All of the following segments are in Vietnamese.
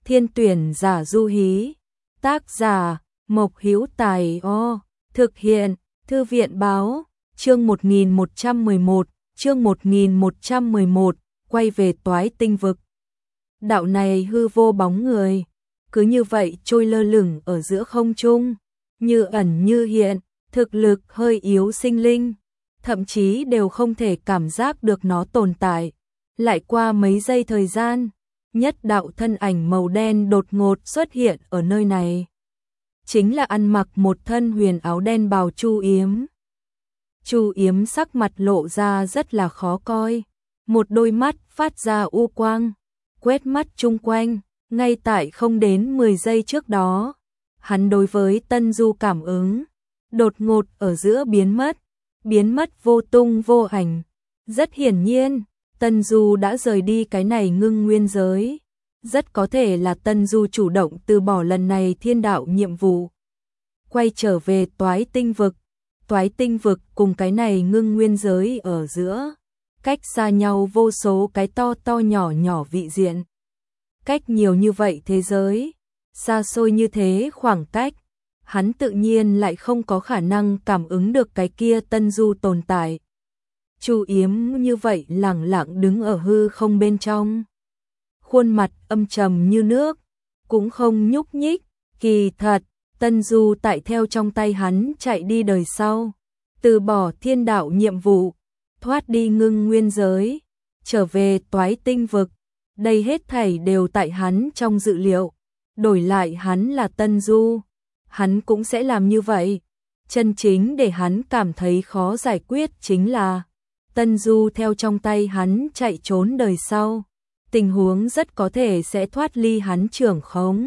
Thiên tuyển giả du hí. Tác giả Mộc Hữu Tài. Thực hiện Thư viện báo. Chương 1111, chương 1111, quay về Toái Tinh vực. Đạo này hư vô bóng người, cứ như vậy trôi lơ lửng ở giữa không trung, như ẩn như hiện, thực lực hơi yếu sinh linh, thậm chí đều không thể cảm giác được nó tồn tại. Lại qua mấy giây thời gian, nhất đạo thân ảnh màu đen đột ngột xuất hiện ở nơi này. Chính là ăn mặc một thân huyền áo đen bào Chu Yếm. Chu Yếm sắc mặt lộ ra rất là khó coi, một đôi mắt phát ra u quang, quét mắt chung quanh, ngay tại không đến 10 giây trước đó, hắn đối với Tân Du cảm ứng, đột ngột ở giữa biến mất vô tung vô ảnh. Rất hiển nhiên, Tân Du đã rời đi cái này ngưng nguyên giới, rất có thể là Tân Du chủ động từ bỏ lần này thiên đạo nhiệm vụ, quay trở về Toái Tinh vực. Toái Tinh vực cùng cái này ngưng nguyên giới ở giữa, cách xa nhau vô số cái to to nhỏ nhỏ vị diện. Cách nhiều như vậy thế giới, xa xôi như thế khoảng cách, hắn tự nhiên lại không có khả năng cảm ứng được cái kia Tân Du tồn tại. Chu Yếm như vậy lẳng lặng đứng ở hư không bên trong, khuôn mặt âm trầm như nước, cũng không nhúc nhích. Kỳ thật, Tân Du tại theo trong tay hắn chạy đi đời sau, từ bỏ thiên đạo nhiệm vụ, thoát đi ngưng nguyên giới, trở về Toái Tinh vực. Đây hết thảy đều tại hắn trong dự liệu, đổi lại hắn là Tân Du, hắn cũng sẽ làm như vậy. Chân chính để hắn cảm thấy khó giải quyết chính là Tân Du theo trong tay hắn chạy trốn đời sau, tình huống rất có thể sẽ thoát ly hắn trưởng khống.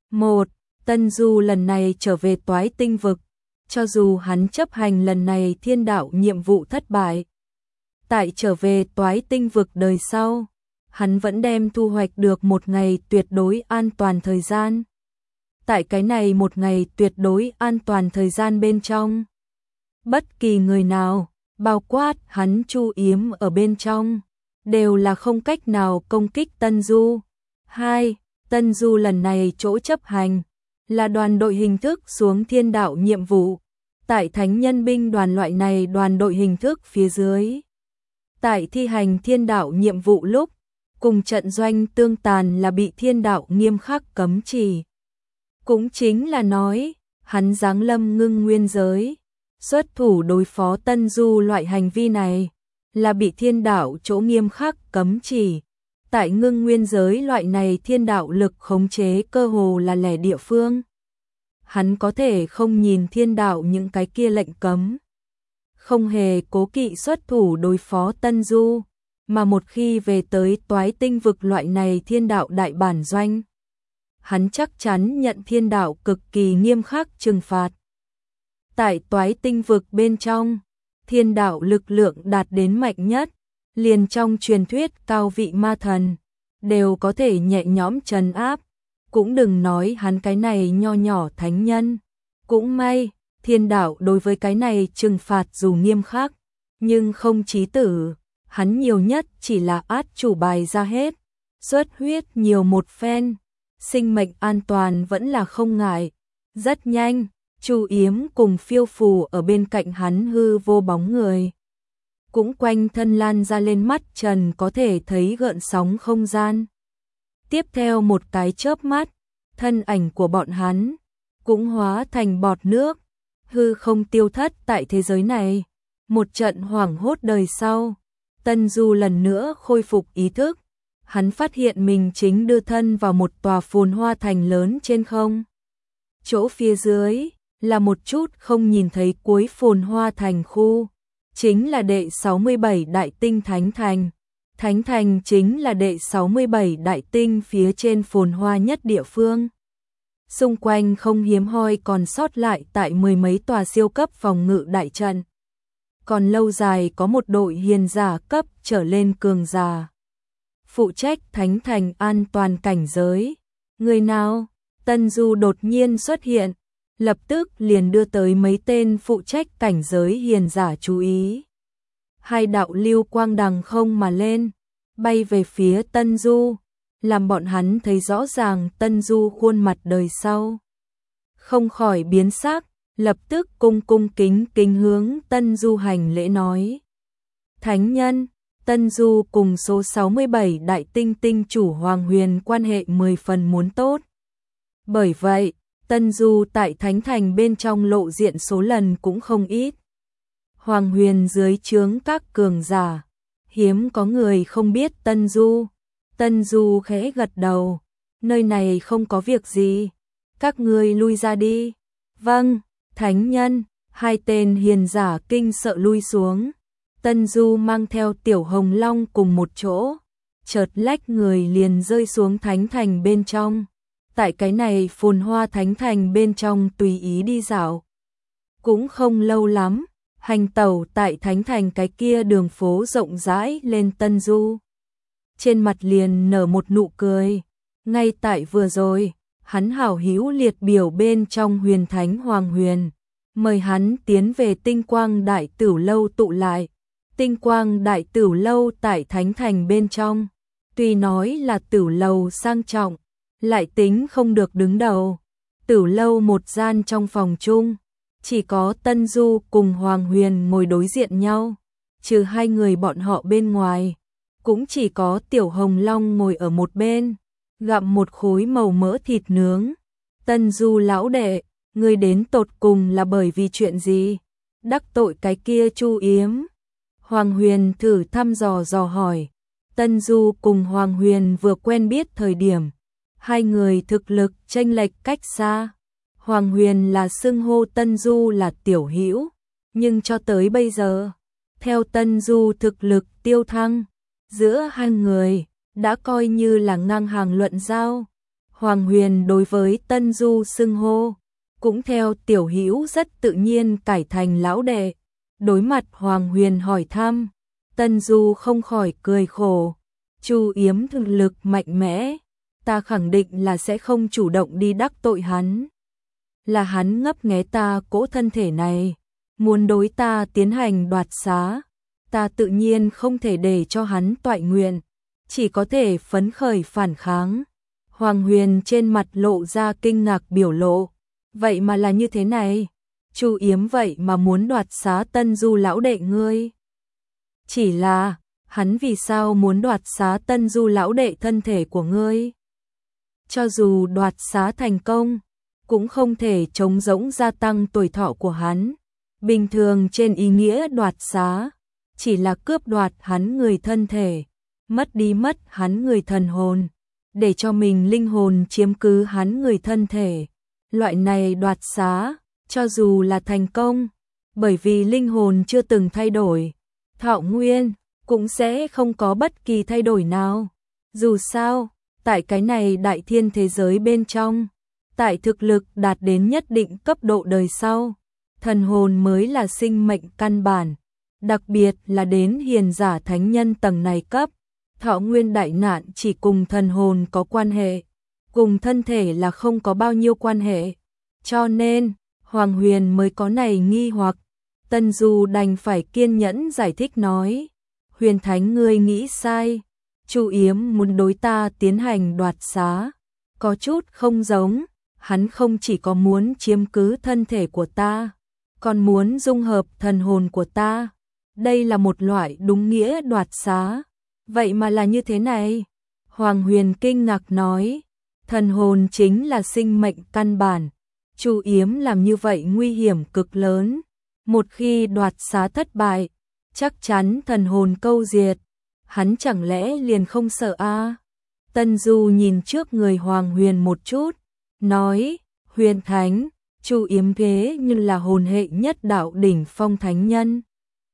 Tân Du lần này trở về Toái Tinh vực, cho dù hắn chấp hành lần này thiên đạo nhiệm vụ thất bại, tại trở về Toái Tinh vực đời sau, hắn vẫn đem thu hoạch được một ngày tuyệt đối an toàn thời gian. Tại cái này một ngày tuyệt đối an toàn thời gian bên trong, bất kỳ người nào, bao quát hắn Chu Yếm ở bên trong, đều là không cách nào công kích Tân Du. Tân Du lần này chỗ chấp hành là đoàn đội hình thức xuống thiên đạo nhiệm vụ, tại thánh nhân binh đoàn loại này đoàn đội hình thức phía dưới. Tại thi hành thiên đạo nhiệm vụ lúc, cùng trận doanh tương tàn là bị thiên đạo nghiêm khắc cấm chỉ. Cũng chính là nói, hắn giáng lâm ngưng nguyên giới, xuất thủ đối phó Tân Du loại hành vi này, là bị thiên đạo chỗ nghiêm khắc cấm chỉ. Tại ngưng nguyên giới loại này thiên đạo lực khống chế cơ hồ là lẻ địa phương. Hắn có thể không nhìn thiên đạo những cái kia lệnh cấm, không hề cố kỵ xuất thủ đối phó Tân Du, mà một khi về tới Toái Tinh vực loại này thiên đạo đại bản doanh, hắn chắc chắn nhận thiên đạo cực kỳ nghiêm khắc trừng phạt. Tại Toái Tinh vực bên trong, thiên đạo lực lượng đạt đến mạnh nhất, liền trong truyền thuyết cao vị ma thần, đều có thể nhẹ nhõm trấn áp, cũng đừng nói hắn cái này nho nhỏ thánh nhân. Cũng may, thiên đạo đối với cái này trừng phạt dù nghiêm khắc, nhưng không chí tử, hắn nhiều nhất chỉ là át chủ bài ra hết, xuất huyết nhiều một phen, sinh mệnh an toàn vẫn là không ngại. Rất nhanh, Chu Yếm cùng phiêu phù ở bên cạnh hắn hư vô bóng người, cũng quanh thân lan ra lên mắt trần có thể thấy gợn sóng không gian. Tiếp theo một cái chớp mắt, thân ảnh của bọn hắn cũng hóa thành bọt nước, hư không tiêu thất tại thế giới này. Một trận hoảng hốt đời sau, Tân Du lần nữa khôi phục ý thức, hắn phát hiện mình chính đưa thân vào một tòa phồn hoa thành lớn trên không. Chỗ phía dưới là một chút không nhìn thấy cuối phồn hoa thành khu, chính là đệ 67 đại tinh Thánh Thành. Thánh Thành chính là đệ 67 đại tinh phía trên phồn hoa nhất địa phương. Xung quanh không hiếm hoi còn sót lại tại mười mấy tòa siêu cấp phòng ngự đại trận. Còn lâu dài có một đội hiền giả cấp trở lên cường giả, phụ trách Thánh Thành an toàn cảnh giới. Người nào? Tân Du đột nhiên xuất hiện, lập tức liền đưa tới mấy tên phụ trách cảnh giới hiền giả chú ý. Hai đạo lưu quang đằng không mà lên, bay về phía Tân Du, làm bọn hắn thấy rõ ràng Tân Du khuôn mặt đời sau. Không khỏi biến sắc, lập tức cung cung kính kính hướng Tân Du hành lễ nói. Thánh nhân, Tân Du cùng số 67 đại tinh tinh chủ Hoàng Huyền quan hệ 10 phần muốn tốt. Bởi vậy, Tân Du tại Thánh Thành bên trong lộ diện số lần cũng không ít. Hoàng Huyền dưới trướng các cường giả, hiếm có người không biết Tân Du. Tân Du khẽ gật đầu, nơi này không có việc gì, các ngươi lui ra đi. Vâng, thánh nhân, hai tên hiền giả kinh sợ lui xuống. Tân Du mang theo Tiểu Hồng Long cùng một chỗ, chợt lách người liền rơi xuống Thánh Thành bên trong. Tại cái này phồn hoa Thánh Thành bên trong tùy ý đi dạo. Cũng không lâu lắm, hành tẩu tại Thánh Thành cái kia đường phố rộng rãi lên Tân Du. Trên mặt liền nở một nụ cười, ngay tại vừa rồi, hắn hảo hữu liệt biểu bên trong Huyền Thánh Hoàng Huyền, mời hắn tiến về Tinh Quang Đại Tửu Lâu tụ lại. Tinh Quang Đại Tửu Lâu tại Thánh Thành bên trong, tuy nói là tửu lầu sang trọng, lại tính không được đứng đầu. Tửu lâu một gian trong phòng chung, chỉ có Tân Du cùng Hoàng Huyền ngồi đối diện nhau, trừ hai người bọn họ bên ngoài, cũng chỉ có Tiểu Hồng Long ngồi ở một bên, gặm một khối màu mỡ thịt nướng. Tân Du lão đệ, ngươi đến tột cùng là bởi vì chuyện gì? Đắc tội cái kia Chu Yếm? Hoàng Huyền thử thăm dò hỏi. Tân Du cùng Hoàng Huyền vừa quen biết thời điểm, hai người thực lực chênh lệch cách xa. Hoàng Huyền là xưng hô Tân Du là tiểu hữu, nhưng cho tới bây giờ, theo Tân Du thực lực tiêu thăng, giữa hai người đã coi như là ngang hàng luận giao. Hoàng Huyền đối với Tân Du xưng hô, cũng theo tiểu hữu rất tự nhiên cải thành lão đệ. Đối mặt Hoàng Huyền hỏi thăm, Tân Du không khỏi cười khổ. Chu Yếm thực lực mạnh mẽ, ta khẳng định là sẽ không chủ động đi đắc tội hắn. Là hắn ngấp nghé ta cỗ thân thể này, muốn đối ta tiến hành đoạt xá, ta tự nhiên không thể để cho hắn toại nguyện, chỉ có thể phấn khởi phản kháng. Hoàng Huyền trên mặt lộ ra kinh ngạc biểu lộ, vậy mà là như thế này, Chu Yếm vậy mà muốn đoạt xá Tân Du lão đệ ngươi. Chỉ là, hắn vì sao muốn đoạt xá Tân Du lão đệ thân thể của ngươi? Cho dù đoạt xá thành công, cũng không thể chống rỗng gia tăng tuổi thọ của hắn. Bình thường trên ý nghĩa đoạt xá, chỉ là cướp đoạt hắn người thân thể, mất hắn người thần hồn, để cho mình linh hồn chiếm cứ hắn người thân thể. Loại này đoạt xá, cho dù là thành công, bởi vì linh hồn chưa từng thay đổi, thọ nguyên cũng sẽ không có bất kỳ thay đổi nào. Dù sao, tại cái này đại thiên thế giới bên trong, tại thực lực đạt đến nhất định cấp độ đời sau, thần hồn mới là sinh mệnh căn bản, đặc biệt là đến hiền giả thánh nhân tầng này cấp, thọ nguyên đại nạn chỉ cùng thần hồn có quan hệ, cùng thân thể là không có bao nhiêu quan hệ. Cho nên, Hoàng Huyền mới có này nghi hoặc. Tân Du đành phải kiên nhẫn giải thích nói, Huyền Thánh ngươi nghĩ sai, Chu Yếm muốn đối ta tiến hành đoạt xá, có chút không giống, hắn không chỉ có muốn chiếm cứ thân thể của ta, còn muốn dung hợp thần hồn của ta. Đây là một loại đúng nghĩa đoạt xá. Vậy mà là như thế này? Hoàng Huyền kinh ngạc nói, thần hồn chính là sinh mệnh căn bản. Chu Yếm làm như vậy nguy hiểm cực lớn. Một khi đoạt xá thất bại, chắc chắn thần hồn câu diệt. Hắn chẳng lẽ liền không sợ a? Tân Du nhìn trước người Hoàng Huyền một chút, nói, Huyền Thánh, Chu Yếm thế như là hồn hệ nhất đạo đỉnh phong thánh nhân.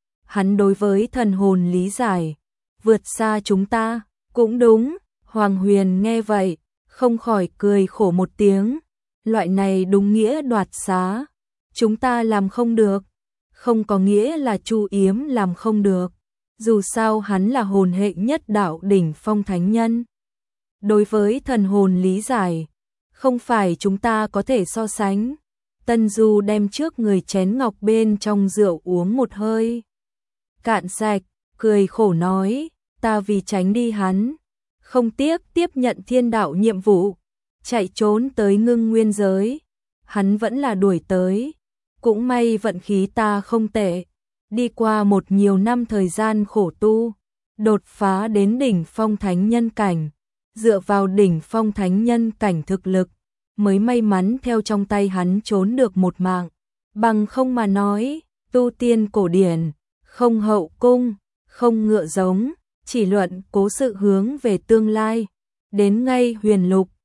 Hắn đối với thần hồn lý giải, vượt xa chúng ta. Cũng đúng, Hoàng Huyền nghe vậy, không khỏi cười khổ một tiếng. Loại này đúng nghĩa đoạt xá, chúng ta làm không được, không có nghĩa là Chu Yếm làm không được. Dù sao hắn là hồn hệ nhất đạo đỉnh phong thánh nhân. Đối với thần hồn lý giải, không phải chúng ta có thể so sánh. Tân Du đem trước người chén ngọc bên trong rượu uống một hơi cạn sạch, cười khổ nói, ta vì tránh đi hắn, không tiếc tiếp nhận thiên đạo nhiệm vụ, chạy trốn tới Ngưng Nguyên giới. Hắn vẫn là đuổi tới, cũng may vận khí ta không tệ, đi qua một nhiều năm thời gian khổ tu, đột phá đến đỉnh phong thánh nhân cảnh, dựa vào đỉnh phong thánh nhân cảnh thực lực, mới may mắn theo trong tay hắn trốn được một mạng, bằng không mà nói, tu tiên cổ điển, không hậu cung, không ngựa giống, chỉ luận cố sự hướng về tương lai, đến ngay huyền lục,